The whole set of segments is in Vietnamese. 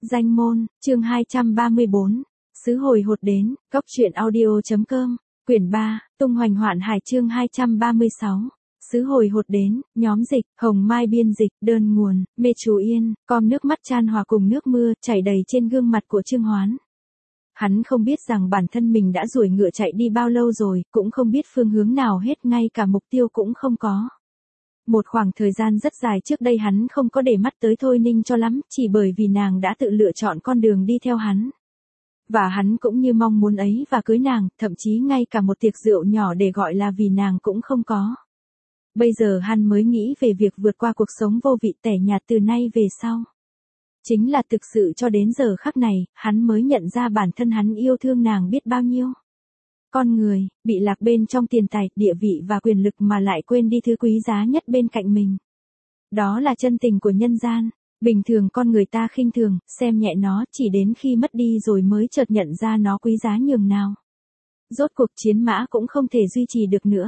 Danh môn, chương 234, Sứ hồi hột đến, Cóc truyện audio.com, quyển 3, Tung hoành hoạn hải chương 236. Sứ hồi hột đến, nhóm dịch, Hồng Mai biên dịch, đơn nguồn, Mê Chú Yên, com nước mắt chan hòa cùng nước mưa, chảy đầy trên gương mặt của Trương Hoán. Hắn không biết rằng bản thân mình đã ruổi ngựa chạy đi bao lâu rồi, cũng không biết phương hướng nào hết, ngay cả mục tiêu cũng không có. Một khoảng thời gian rất dài trước đây hắn không có để mắt tới Thôi Ninh cho lắm, chỉ bởi vì nàng đã tự lựa chọn con đường đi theo hắn. Và hắn cũng như mong muốn ấy và cưới nàng, thậm chí ngay cả một tiệc rượu nhỏ để gọi là vì nàng cũng không có. Bây giờ hắn mới nghĩ về việc vượt qua cuộc sống vô vị tẻ nhạt từ nay về sau. Chính là thực sự cho đến giờ khắc này, hắn mới nhận ra bản thân hắn yêu thương nàng biết bao nhiêu. Con người, bị lạc bên trong tiền tài, địa vị và quyền lực mà lại quên đi thứ quý giá nhất bên cạnh mình. Đó là chân tình của nhân gian. Bình thường con người ta khinh thường, xem nhẹ nó, chỉ đến khi mất đi rồi mới chợt nhận ra nó quý giá nhường nào. Rốt cuộc chiến mã cũng không thể duy trì được nữa.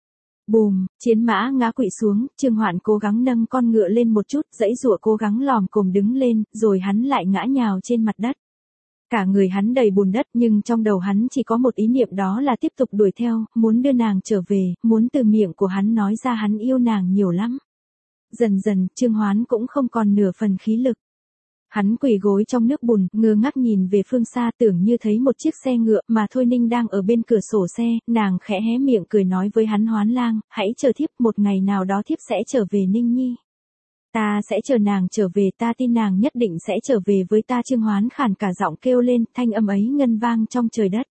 Bùm, chiến mã ngã quỵ xuống, Trương Hoạn cố gắng nâng con ngựa lên một chút, giãy giụa cố gắng lòm cồm đứng lên, rồi hắn lại ngã nhào trên mặt đất. Cả người hắn đầy bùn đất nhưng trong đầu hắn chỉ có một ý niệm, đó là tiếp tục đuổi theo, muốn đưa nàng trở về, muốn từ miệng của hắn nói ra hắn yêu nàng nhiều lắm. Dần dần, Trương Hoán cũng không còn nửa phần khí lực. Hắn quỳ gối trong nước bùn, ngơ ngác nhìn về phương xa, tưởng như thấy một chiếc xe ngựa mà Thôi Ninh đang ở bên cửa sổ xe, nàng khẽ hé miệng cười nói với hắn, Hoán lang, hãy chờ thiếp, một ngày nào đó thiếp sẽ trở về Ninh Nhi. Ta sẽ chờ nàng trở về, ta tin nàng nhất định sẽ trở về với ta. Trương Hoán khàn cả giọng kêu lên, thanh âm ấy ngân vang trong trời đất.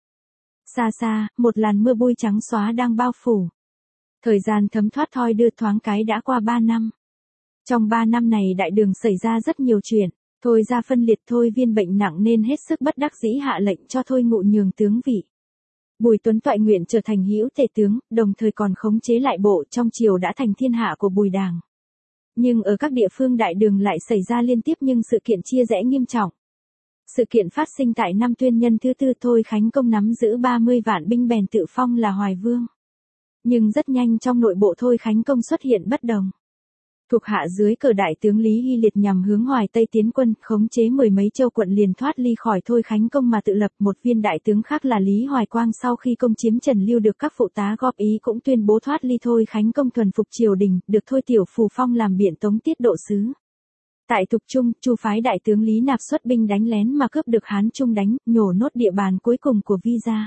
Xa xa, một làn mưa bụi trắng xóa đang bao phủ. Thời gian thấm thoát thoi đưa, thoáng cái đã qua 3 năm. Trong 3 năm này đại đường xảy ra rất nhiều chuyện. Thôi ra phân liệt, Thôi Viên bệnh nặng nên hết sức bất đắc dĩ hạ lệnh cho Thôi Ngụ nhường tướng vị. Bùi Tuấn toại nguyện trở thành hữu tể tướng, đồng thời còn khống chế lại bộ, trong triều đã thành thiên hạ của Bùi đảng. Nhưng ở các địa phương đại đường lại xảy ra liên tiếp những sự kiện chia rẽ nghiêm trọng. Sự kiện phát sinh tại năm Tuyên Nhân thứ tư, Thôi Khánh Công nắm giữ 30 vạn binh bèn tự phong là Hoài Vương. Nhưng rất nhanh trong nội bộ Thôi Khánh Công xuất hiện bất đồng. Thuộc hạ dưới cờ đại tướng Lý Hy Liệt nhằm hướng Hoài Tây tiến quân, khống chế mười mấy châu quận liền thoát ly khỏi Thôi Khánh Công mà tự lập. Một viên đại tướng khác là Lý Hoài Quang sau khi công chiếm Trần Lưu được các phụ tá góp ý cũng tuyên bố thoát ly Thôi Khánh Công, thuần phục triều đình, được Thôi Tiểu Phù phong làm biện tống tiết độ sứ. Tại Thục Trung, Chu phái đại tướng Lý Nạp xuất binh đánh lén mà cướp được Hán Trung đánh, nhổ nốt địa bàn cuối cùng của Vi gia.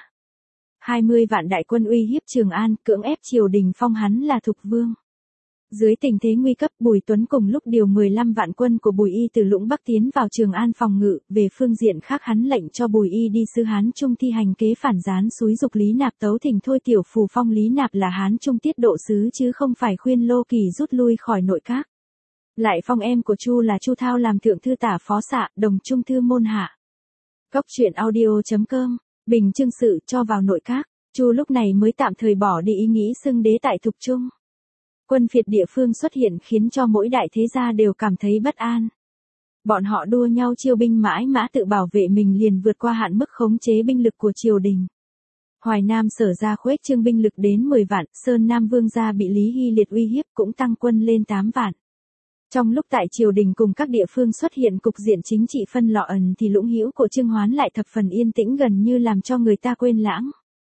20 vạn đại quân uy hiếp Trường An, cưỡng ép triều đình phong hắn là Thục Vương. Dưới tình thế nguy cấp, Bùi Tuấn cùng lúc điều 15 vạn quân của Bùi Y từ Lũng Bắc tiến vào Trường An phòng ngự. Về phương diện khác, hắn lệnh cho Bùi Y đi sứ Hán Trung thi hành kế phản gián, xúi dục Lý Nạp tấu thỉnh Thôi Tiểu Phù phong Lý Nạp là Hán Trung tiết độ sứ chứ không phải khuyên Lô Kỳ rút lui khỏi nội các. Lại phong em của Chu là Chu Thao làm thượng thư tả phó xạ, đồng trung thư môn hạ. Cóc truyện audio.com, bình chương sự cho vào nội các. Chu lúc này mới tạm thời bỏ đi ý nghĩ xưng đế tại Thục Trung. Quân phiệt địa phương xuất hiện khiến cho mỗi đại thế gia đều cảm thấy bất an. Bọn họ đua nhau chiêu binh mãi mã tự bảo vệ mình, liền vượt qua hạn mức khống chế binh lực của triều đình. Hoài Nam Sở ra khuếch trương binh lực đến 10 vạn, Sơn Nam Vương gia bị Lý Hy Liệt uy hiếp cũng tăng quân lên 8 vạn. Trong lúc tại triều đình cùng các địa phương xuất hiện cục diện chính trị phân lọ ẩn thì Lũng Hữu của Trương Hoán lại thập phần yên tĩnh, gần như làm cho người ta quên lãng.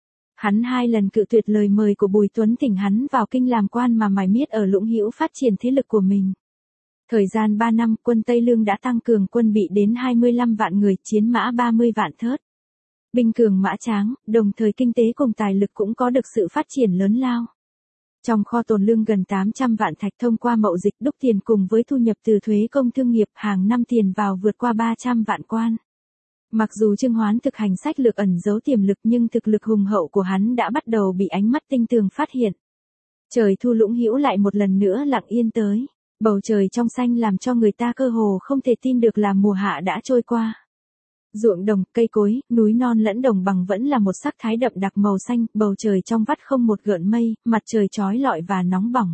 Hắn 2 lần cự tuyệt lời mời của Bùi Tuấn thỉnh hắn vào kinh làm quan mà mải miết ở Lũng Hữu phát triển thế lực của mình. Thời gian 3 năm, quân Tây Lương đã tăng cường quân bị đến 25 vạn người, chiến mã 30 vạn thớt. Binh cường mã tráng, đồng thời kinh tế cùng tài lực cũng có được sự phát triển lớn lao. Trong kho tồn lương gần 800 vạn thạch, thông qua mậu dịch đúc tiền cùng với thu nhập từ thuế công thương nghiệp, hàng năm tiền vào vượt qua 300 vạn quan. Mặc dù Trương Hoán thực hành sách lược ẩn giấu tiềm lực nhưng thực lực hùng hậu của hắn đã bắt đầu bị ánh mắt tinh tường phát hiện. Trời thu Lũng Hữu lại một lần nữa lặng yên tới. Bầu trời trong xanh làm cho người ta cơ hồ không thể tin được là mùa hạ đã trôi qua. Ruộng đồng, cây cối, núi non lẫn đồng bằng vẫn là một sắc thái đậm đặc màu xanh, bầu trời trong vắt không một gợn mây, mặt trời chói lọi và nóng bỏng.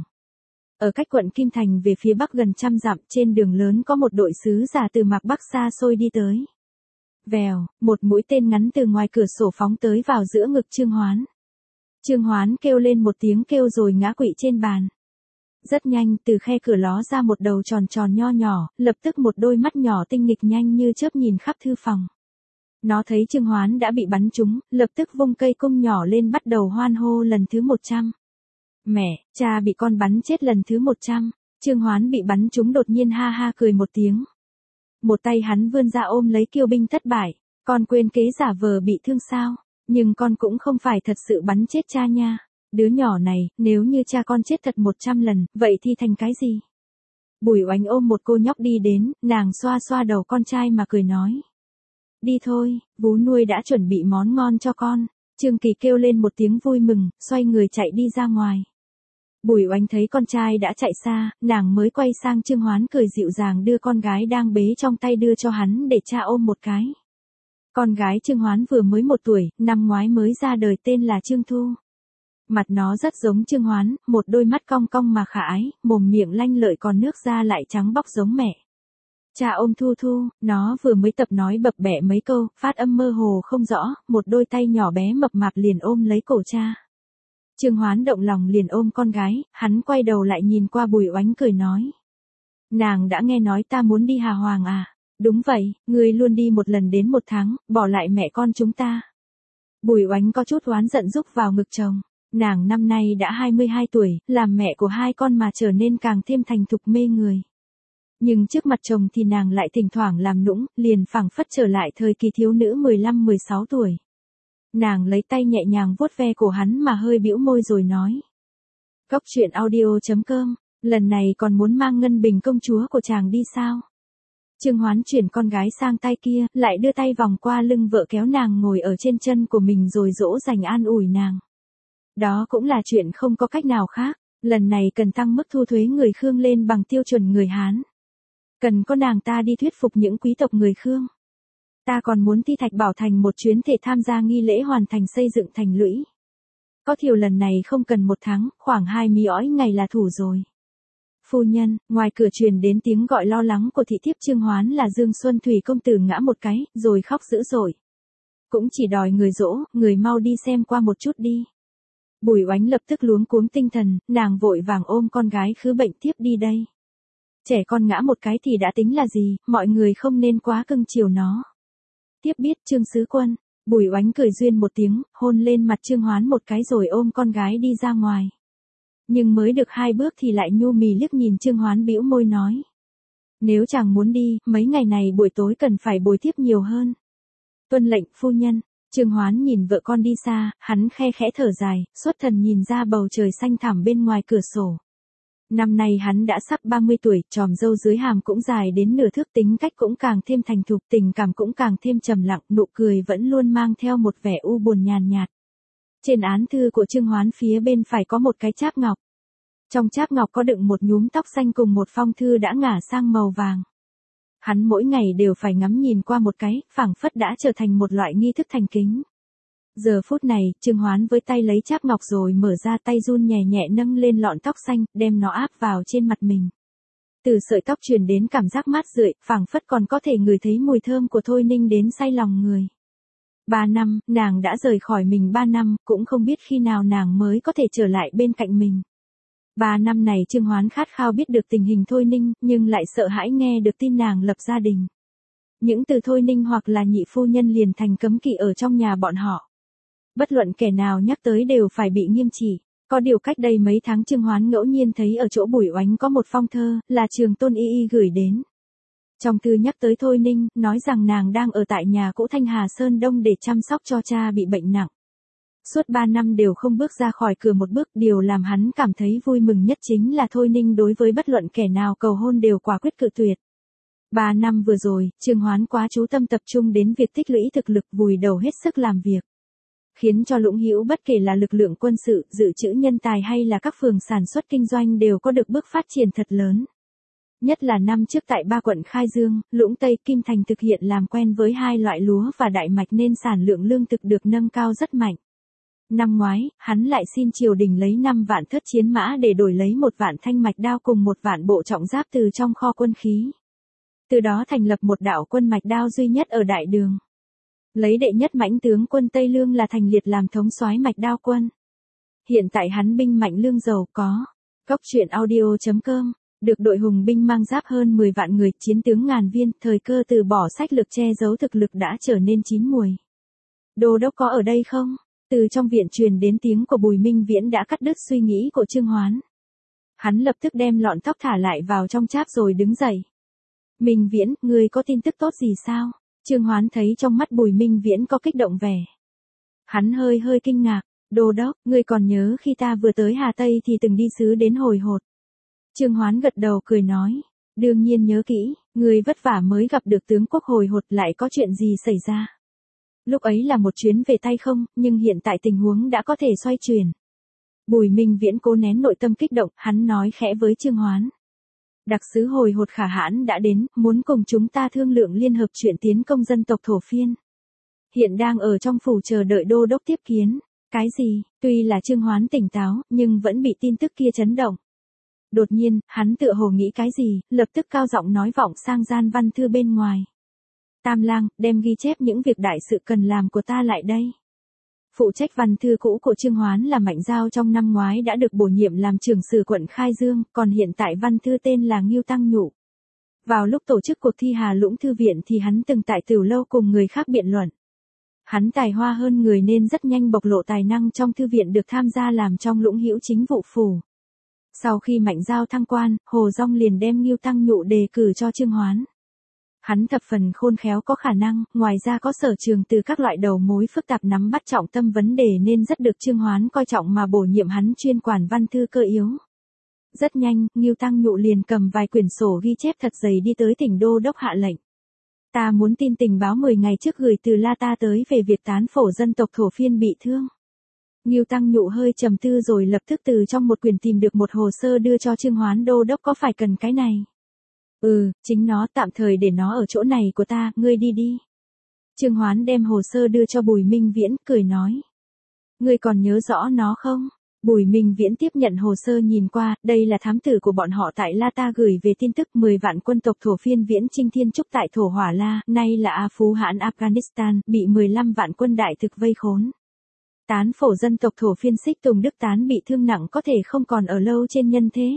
Ở cách quận Kim Thành về phía bắc gần 100 dặm, trên đường lớn có một đội sứ giả từ Mạc Bắc xa xôi đi tới. Vèo, một mũi tên ngắn từ ngoài cửa sổ phóng tới vào giữa ngực Trương Hoán. Trương Hoán kêu lên một tiếng kêu rồi ngã quỵ trên bàn. Rất nhanh, từ khe cửa ló ra một đầu tròn tròn nho nhỏ, lập tức một đôi mắt nhỏ tinh nghịch nhanh như chớp nhìn khắp thư phòng. Nó thấy Trương Hoán đã bị bắn trúng, lập tức vung cây cung nhỏ lên bắt đầu hoan hô lần thứ 100. Mẹ, cha bị con bắn chết lần thứ 100. Trương Hoán bị bắn trúng đột nhiên ha ha cười một tiếng. Một tay hắn vươn ra ôm lấy kiêu binh thất bại. Con quên kế giả vờ bị thương sao? Nhưng con cũng không phải thật sự bắn chết cha nha. Đứa nhỏ này, nếu như cha con chết thật 100 lần, vậy thì thành cái gì? Bùi Oánh ôm một cô nhóc đi đến, nàng xoa xoa đầu con trai mà cười nói. Đi thôi, vú nuôi đã chuẩn bị món ngon cho con. Trương Kỳ kêu lên một tiếng vui mừng, xoay người chạy đi ra ngoài. Bùi Oánh thấy con trai đã chạy xa, nàng mới quay sang Trương Hoán cười dịu dàng đưa con gái đang bế trong tay đưa cho hắn để cha ôm một cái. Con gái Trương Hoán vừa mới 1 tuổi, năm ngoái mới ra đời tên là Trương Thu. Mặt nó rất giống Trương Hoán, một đôi mắt cong cong mà khả ái, mồm miệng lanh lợi còn nước da lại trắng bóc giống mẹ. Cha ôm Thu Thu, nó vừa mới tập nói bập bẹ mấy câu, phát âm mơ hồ không rõ, một đôi tay nhỏ bé mập mạp liền ôm lấy cổ cha. Trương Hoán động lòng liền ôm con gái, hắn quay đầu lại nhìn qua Bùi Oánh cười nói. Nàng đã nghe nói ta muốn đi Hà Hoàng à? Đúng vậy, ngươi luôn đi một lần đến 1 tháng, bỏ lại mẹ con chúng ta. Bùi Oánh có chút oán giận rúc vào ngực chồng. Nàng năm nay đã 22 tuổi, làm mẹ của 2 con mà trở nên càng thêm thành thục mê người. Nhưng trước mặt chồng thì nàng lại thỉnh thoảng làm nũng, liền phảng phất trở lại thời kỳ thiếu nữ 15-16 tuổi. Nàng lấy tay nhẹ nhàng vuốt ve cổ hắn mà hơi bĩu môi rồi nói. Cốc truyện audio.com, lần này còn muốn mang Ngân Bình công chúa của chàng đi sao? Trương Hoán chuyển con gái sang tay kia, lại đưa tay vòng qua lưng vợ kéo nàng ngồi ở trên chân của mình rồi dỗ dành an ủi nàng. Đó cũng là chuyện không có cách nào khác, lần này cần tăng mức thu thuế người Khương lên bằng tiêu chuẩn người Hán. Cần có nàng ta đi thuyết phục những quý tộc người Khương. Ta còn muốn Ti Thạch Bảo Thành một chuyến thể tham gia nghi lễ hoàn thành xây dựng thành lũy. Có điều lần này không cần 1 tháng, khoảng 20 ngày là thủ rồi. Phu nhân, ngoài cửa truyền đến tiếng gọi lo lắng của thị thiếp Trương Hoán là Dương Xuân Thủy công tử ngã một cái, rồi khóc dữ dội. Cũng chỉ đòi người dỗ, người mau đi xem qua một chút đi. Bùi Oánh lập tức luống cuống tinh thần, nàng vội vàng ôm con gái khứ bệnh tiếp đi đây. Trẻ con ngã một cái thì đã tính là gì, mọi người không nên quá cưng chiều nó. Tiếp biết Trương sứ quân, Bùi Oánh cười duyên một tiếng, hôn lên mặt Trương Hoán một cái rồi ôm con gái đi ra ngoài. Nhưng mới được 2 bước thì lại nhu mì liếc nhìn Trương Hoán bĩu môi nói. Nếu chàng muốn đi, mấy ngày này buổi tối cần phải bồi tiếp nhiều hơn. Tuân lệnh, phu nhân. Trương Hoán nhìn vợ con đi xa, hắn khe khẽ thở dài, xuất thần nhìn ra bầu trời xanh thẳm bên ngoài cửa sổ. Năm nay hắn đã sắp 30 tuổi, tròm râu dưới hàm cũng dài đến nửa thước, tính cách cũng càng thêm thành thục, tình cảm cũng càng thêm trầm lặng, nụ cười vẫn luôn mang theo một vẻ u buồn nhàn nhạt. Trên án thư của Trương Hoán phía bên phải có một cái cháp ngọc. Trong cháp ngọc có đựng một nhúm tóc xanh cùng một phong thư đã ngả sang màu vàng. Hắn mỗi ngày đều phải ngắm nhìn qua một cái, phảng phất đã trở thành một loại nghi thức thành kính. Giờ phút này, Trương Hoán với tay lấy cháp ngọc rồi mở ra tay run nhẹ nhẹ nâng lên lọn tóc xanh, đem nó áp vào trên mặt mình. Từ sợi tóc truyền đến cảm giác mát rượi, phảng phất còn có thể ngửi thấy mùi thơm của Thôi Ninh đến say lòng người. 3 năm, nàng đã rời khỏi mình 3 năm, cũng không biết khi nào nàng mới có thể trở lại bên cạnh mình. 3 năm này Trương Hoán khát khao biết được tình hình Thôi Ninh, nhưng lại sợ hãi nghe được tin nàng lập gia đình. Những từ Thôi Ninh hoặc là nhị phu nhân liền thành cấm kỵ ở trong nhà bọn họ. Bất luận kẻ nào nhắc tới đều phải bị nghiêm trị. Có điều cách đây mấy tháng Trương Hoán ngẫu nhiên thấy ở chỗ Bùi Oánh có một phong thơ, là Trường Tôn Y Y gửi đến. Trong thư nhắc tới Thôi Ninh, nói rằng nàng đang ở tại nhà cũ Thanh Hà Sơn Đông để chăm sóc cho cha bị bệnh nặng. Suốt 3 năm đều không bước ra khỏi cửa một bước, điều làm hắn cảm thấy vui mừng nhất chính là Thôi Ninh đối với bất luận kẻ nào cầu hôn đều quả quyết cự tuyệt. 3 năm vừa rồi, Trương Hoán quá chú tâm tập trung đến việc tích lũy thực lực, vùi đầu hết sức làm việc. Khiến cho Lũng Hữu bất kể là lực lượng quân sự, dự trữ nhân tài hay là các phường sản xuất kinh doanh đều có được bước phát triển thật lớn. Nhất là năm trước tại 3 quận Khai Dương, Lũng Tây, Kim Thành thực hiện làm quen với 2 loại lúa và đại mạch nên sản lượng lương thực được nâng cao rất mạnh. Năm ngoái, hắn lại xin triều đình lấy 5 vạn thớt chiến mã để đổi lấy 1 vạn thanh mạch đao cùng 1 vạn bộ trọng giáp từ trong kho quân khí. Từ đó thành lập một đạo quân mạch đao duy nhất ở Đại Đường. Lấy đệ nhất mãnh tướng quân Tây Lương là Thành Liệt làm thống soái mạch đao quân. Hiện tại hắn binh mạnh lương giàu có. Cốc truyện audio.com. Được đội hùng binh mang giáp hơn 10 vạn người, chiến tướng ngàn viên, thời cơ từ bỏ sách lược che giấu thực lực đã trở nên chín muồi. Đô đốc có ở đây không? Từ trong viện truyền đến tiếng của Bùi Minh Viễn đã cắt đứt suy nghĩ của Trương Hoán. Hắn lập tức đem lọn tóc thả lại vào trong cháp rồi đứng dậy. Minh Viễn, ngươi có tin tức tốt gì sao? Trương Hoán thấy trong mắt Bùi Minh Viễn có kích động vẻ. Hắn hơi kinh ngạc. Đô đốc, ngươi còn nhớ khi ta vừa tới Hà Tây thì từng đi sứ đến Hồi Hột. Trương Hoán gật đầu cười nói. Đương nhiên nhớ kỹ, ngươi vất vả mới gặp được tướng quốc Hồi Hột, lại có chuyện gì xảy ra. Lúc ấy là một chuyến về tay không, nhưng hiện tại tình huống đã có thể xoay chuyển. Bùi Minh Viễn cố nén nội tâm kích động, hắn nói khẽ với Trương Hoán. Đặc sứ Hồi Hột Khả Hãn đã đến, muốn cùng chúng ta thương lượng liên hợp chuyện tiến công dân tộc Thổ Phiên. Hiện đang ở trong phủ chờ đợi đô đốc tiếp kiến. Cái gì? Tuy là Trương Hoán tỉnh táo, nhưng vẫn bị tin tức kia chấn động. Đột nhiên, hắn tựa hồ nghĩ cái gì, lập tức cao giọng nói vọng sang gian văn thư bên ngoài. Tam lang, đem ghi chép những việc đại sự cần làm của ta lại đây. Phụ trách văn thư cũ của Trương Hoán là Mạnh Giao trong năm ngoái đã được bổ nhiệm làm trưởng sử quận Khai Dương, còn hiện tại văn thư tên là Ngưu Tăng Nhụ. Vào lúc tổ chức cuộc thi Hà Lũng Thư Viện thì hắn từng tại Tửu Lâu cùng người khác biện luận. Hắn tài hoa hơn người nên rất nhanh bộc lộ tài năng trong thư viện, được tham gia làm trong Lũng Hữu Chính vụ phủ. Sau khi Mạnh Giao thăng quan, Hồ Dong liền đem Ngưu Tăng Nhụ đề cử cho Trương Hoán. Hắn thập phần khôn khéo có khả năng, ngoài ra có sở trường từ các loại đầu mối phức tạp nắm bắt trọng tâm vấn đề nên rất được Trương Hoán coi trọng mà bổ nhiệm hắn chuyên quản văn thư cơ yếu. Rất nhanh, Ngưu Tăng Nhụ liền cầm vài quyển sổ ghi chép thật dày đi tới tỉnh đô đốc hạ lệnh. Ta muốn tin tình báo 10 ngày trước gửi từ La Ta tới về việc tán phổ dân tộc Thổ Phiên bị thương. Ngưu Tăng Nhụ hơi trầm tư rồi lập tức từ trong một quyển tìm được một hồ sơ đưa cho Trương Hoán. Đô đốc có phải cần cái này? Chính nó, tạm thời để nó ở chỗ này của ta, ngươi đi đi. Trương Hoán đem hồ sơ đưa cho Bùi Minh Viễn, cười nói. Ngươi còn nhớ rõ nó không? Bùi Minh Viễn tiếp nhận hồ sơ nhìn qua, đây là thám tử của bọn họ tại La Ta gửi về tin tức 10 vạn quân tộc Thổ Phiên Viễn Trinh Thiên Trúc tại Thổ Hỏa La, nay là A Phú Hãn Afghanistan, bị 15 vạn quân đại thực vây khốn. Tán phổ dân tộc Thổ Phiên Xích Tùng Đức Tán bị thương nặng có thể không còn ở lâu trên nhân thế.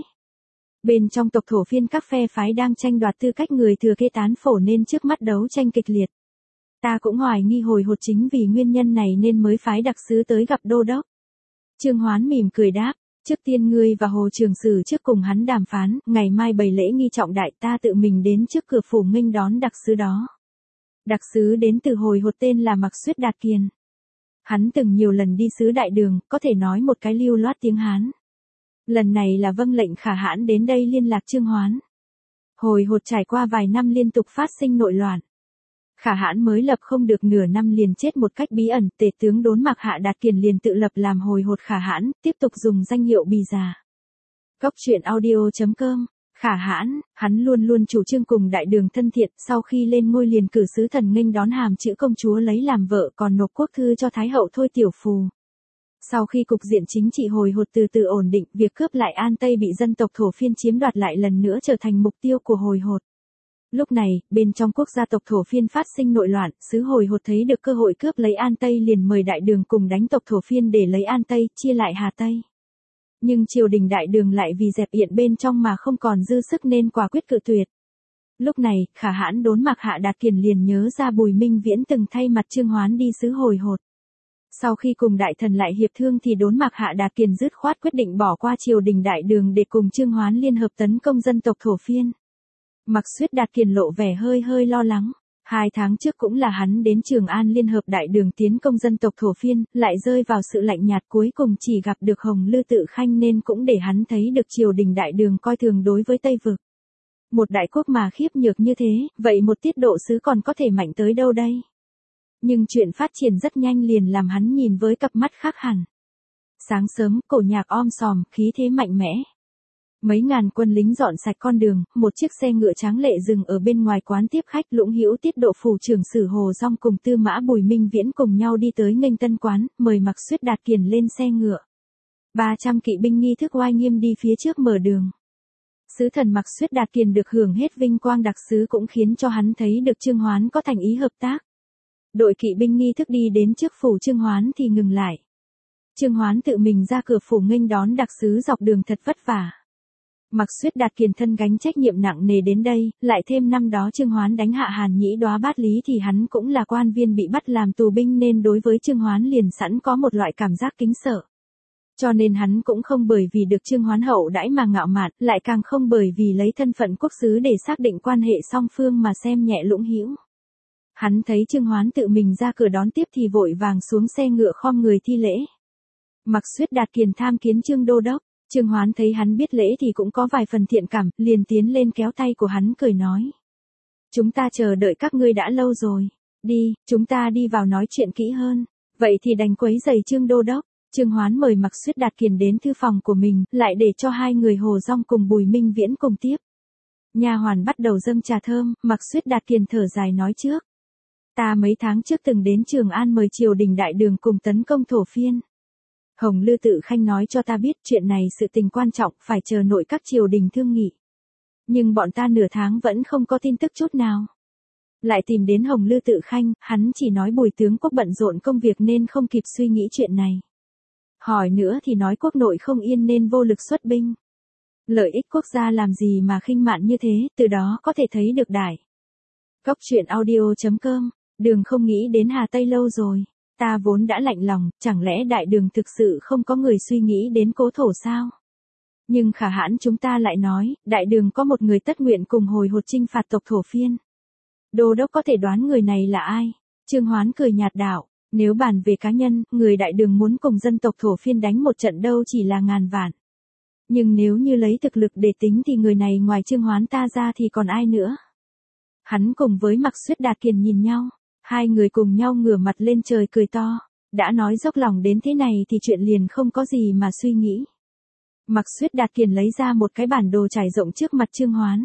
Bên trong tộc Thổ Phiên các phe phái đang tranh đoạt tư cách người thừa kế tán phổ nên trước mắt đấu tranh kịch liệt. Ta cũng hoài nghi Hồi Hột chính vì nguyên nhân này nên mới phái đặc sứ tới gặp đô đốc. Trương Hoán mỉm cười đáp, trước tiên ngươi và Hồ Trường Sử trước cùng hắn đàm phán, ngày mai bày lễ nghi trọng đại, ta tự mình đến trước cửa phủ nghênh đón đặc sứ đó. Đặc sứ đến từ Hồi Hột tên là Mạc Xuyết Đạt Kiền. Hắn từng nhiều lần đi sứ đại đường, có thể nói một cái lưu loát tiếng Hán. Lần này là vâng lệnh Khả Hãn đến đây liên lạc Trương Hoán. Hồi Hột trải qua vài năm liên tục phát sinh nội loạn. Khả Hãn mới lập không được nửa năm liền chết một cách bí ẩn, tể tướng Đốn Mạc Hạ Đạt Kiền liền tự lập làm Hồi Hột Khả Hãn, tiếp tục dùng danh hiệu Bì Già. Cốc truyện audio.com. Khả Hãn, hắn luôn luôn chủ trương cùng đại đường thân thiện, sau khi lên ngôi liền cử sứ thần nghênh đón hàm chữ công chúa lấy làm vợ, còn nộp quốc thư cho Thái hậu Thôi Tiểu Phù. Sau khi cục diện chính trị Hồi Hột từ từ ổn định, việc cướp lại An Tây bị dân tộc Thổ Phiên chiếm đoạt lại lần nữa trở thành mục tiêu của Hồi Hột. Lúc này, bên trong quốc gia tộc Thổ Phiên phát sinh nội loạn, sứ Hồi Hột thấy được cơ hội cướp lấy An Tây liền mời đại đường cùng đánh tộc Thổ Phiên để lấy An Tây, chia lại Hà Tây. Nhưng triều đình đại đường lại vì dẹp yên bên trong mà không còn dư sức nên quả quyết cự tuyệt. Lúc này, Khả Hãn Đốn Mạc Hạ Đạt Kiền liền nhớ ra Bùi Minh Viễn từng thay mặt Trương Hoán đi sứ Hồi Hột. Sau khi cùng đại thần lại hiệp thương thì Đốn Mạc Hạ Đạt Kiền dứt khoát quyết định bỏ qua triều đình đại đường để cùng Trương Hoán liên hợp tấn công dân tộc Thổ Phiên. Mạc Xuyết Đạt Kiền lộ vẻ hơi lo lắng. 2 tháng trước cũng là hắn đến Trường An liên hợp đại đường tiến công dân tộc Thổ Phiên, lại rơi vào sự lạnh nhạt, cuối cùng chỉ gặp được Hồng Lư Tự Khanh nên cũng để hắn thấy được triều đình đại đường coi thường đối với Tây Vực. Một đại quốc mà khiếp nhược như thế, vậy một tiết độ sứ còn có thể mạnh tới đâu đây? Nhưng chuyện phát triển rất nhanh liền làm hắn nhìn với cặp mắt khác hẳn. Sáng sớm, cổ nhạc om sòm, khí thế mạnh mẽ. Mấy ngàn quân lính dọn sạch con đường, một chiếc xe ngựa tráng lệ dừng ở bên ngoài quán tiếp khách. Lũng Hữu tiết độ phủ trưởng sử Hồ Dong cùng Tư Mã Bùi Minh Viễn cùng nhau đi tới nghênh tân quán, mời Mạc Xuyết Đạt Kiền lên xe ngựa. 300 kỵ binh nghi thức oai nghiêm đi phía trước mở đường. Sứ thần Mạc Xuyết Đạt Kiền được hưởng hết vinh quang đặc sứ cũng khiến cho hắn thấy được Trương Hoán có thành ý hợp tác. Đội kỵ binh nghi thức đi đến trước phủ Trương Hoán thì ngừng lại. Trương Hoán tự mình ra cửa phủ nghênh đón đặc sứ dọc đường thật vất vả. Mặc Xuyết Đạt Kiền thân gánh trách nhiệm nặng nề đến đây, lại thêm năm đó Trương Hoán đánh hạ Hàn Nhĩ Đóa Bát Lý thì hắn cũng là quan viên bị bắt làm tù binh nên đối với Trương Hoán liền sẵn có một loại cảm giác kính sợ. Cho nên hắn cũng không bởi vì được Trương Hoán hậu đãi mà ngạo mạn, lại càng không bởi vì lấy thân phận quốc sứ để xác định quan hệ song phương mà xem nhẹ Lũng Hữu. Hắn thấy Trương Hoán tự mình ra cửa đón tiếp thì vội vàng xuống xe ngựa khom người thi lễ. Mặc Xuyết Đạt Kiền tham kiến Trương Đô Đốc. Trương Hoán thấy hắn biết lễ thì cũng có vài phần thiện cảm, liền tiến lên kéo tay của hắn cười nói. Chúng ta chờ đợi các ngươi đã lâu rồi. Đi, chúng ta đi vào nói chuyện kỹ hơn. Vậy thì đành quấy rầy Trương Đô Đốc. Trương Hoán mời Mặc Xuyết Đạt Kiền đến thư phòng của mình, lại để cho hai người Hồ Dong cùng Bùi Minh Viễn cùng tiếp. Nha hoàn bắt đầu dâng trà thơm, Mặc Xuyết Đạt Kiền thở dài nói trước. Ta mấy tháng trước từng đến Trường An mời triều đình đại đường cùng tấn công Thổ Phiên. Hồng Lư Tự Khanh nói cho ta biết chuyện này sự tình quan trọng, phải chờ nội các triều đình thương nghị. Nhưng bọn ta nửa tháng vẫn không có tin tức chút nào. Lại tìm đến Hồng Lư Tự Khanh, hắn chỉ nói Bùi tướng quốc bận rộn công việc nên không kịp suy nghĩ chuyện này. Hỏi nữa thì nói quốc nội không yên nên vô lực xuất binh. Lợi ích quốc gia làm gì mà khinh mạn như thế, từ đó có thể thấy được đại. Cốc truyện audio.com, đường không nghĩ đến Hà Tây lâu rồi. Ta vốn đã lạnh lòng, chẳng lẽ đại đường thực sự không có người suy nghĩ đến Cố Thổ sao? Nhưng Khả Hãn chúng ta lại nói, đại đường có một người tất nguyện cùng hồi hột chinh phạt tộc Thổ Phiên. Đô đốc có thể đoán người này là ai? Trương Hoán cười nhạt đạo, nếu bàn về cá nhân, người đại đường muốn cùng dân tộc Thổ Phiên đánh một trận đâu chỉ là ngàn vạn. Nhưng nếu như lấy thực lực để tính thì người này ngoài Trương Hoán ta ra thì còn ai nữa? Hắn cùng với Mặc Xuyết Đạt Kiền nhìn nhau. Hai người cùng nhau ngửa mặt lên trời cười to. Đã nói dốc lòng đến thế này thì chuyện liền không có gì mà suy nghĩ. Mặc Xuyết Đạt Kiền lấy ra một cái bản đồ trải rộng trước mặt Trương Hoán.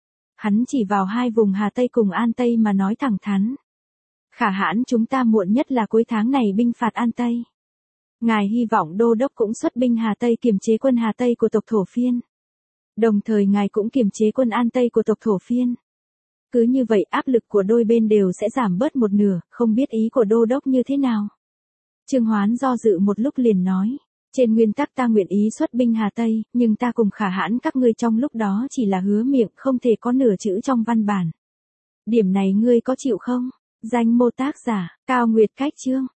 Hắn chỉ vào hai vùng Hà Tây cùng An Tây mà nói thẳng thắn. Khả Hãn chúng ta muộn nhất là cuối tháng này binh phạt An Tây. Ngài hy vọng đô đốc cũng xuất binh Hà Tây kiềm chế quân Hà Tây của tộc Thổ Phiên. Đồng thời ngài cũng kiềm chế quân An Tây của tộc Thổ Phiên. Cứ như vậy áp lực của đôi bên đều sẽ giảm bớt một nửa, không biết ý của đô đốc như thế nào. Trương Hoán do dự một lúc liền nói, trên nguyên tắc ta nguyện ý xuất binh Hà Tây, nhưng ta cùng Khả Hãn các ngươi trong lúc đó chỉ là hứa miệng, không thể có nửa chữ trong văn bản. Điểm này ngươi có chịu không? Danh mô tác giả, Cao Nguyệt Cách Chương.